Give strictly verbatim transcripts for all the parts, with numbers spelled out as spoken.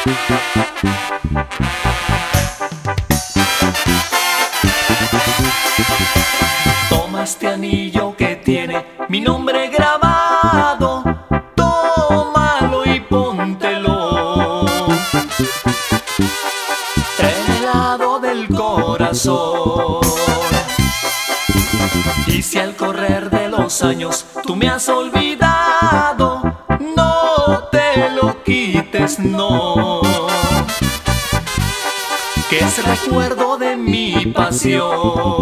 Toma este anillo que tiene mi nombre grabado, tómalo y póntelo en el lado del corazón. Y si al correr de los años tú me has olvidado, no te lo quites, no, que es recuerdo de mi pasión.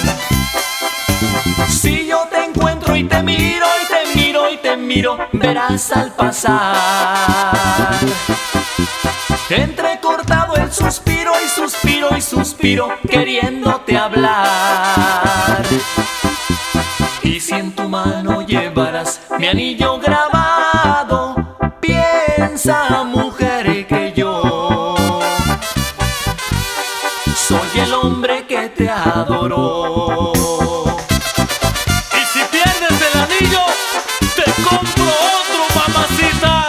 Si yo te encuentro y te miro y te miro y te miro, verás al pasar entrecortado el suspiro y suspiro y suspiro, queriéndote hablar. Y si en tu mano llevarás mi anillo grabado, piensa, mujer, que yo soy el hombre que te adoró. Y si pierdes el anillo, te compro otro, mamacita.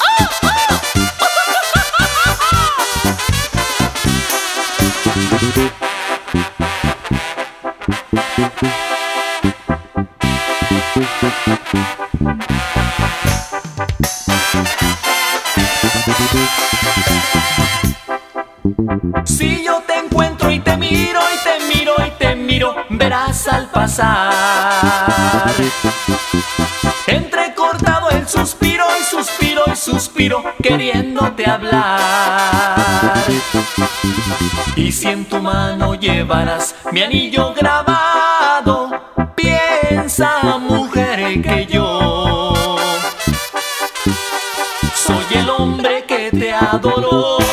Si yo te encuentro y te miro y te miro y te miro, verás al pasar entrecortado el suspiro y suspiro y suspiro, queriéndote hablar. Y si en tu mano llevarás mi anillo grabado, piensa, mujer, que yo soy el hombre que te adoró.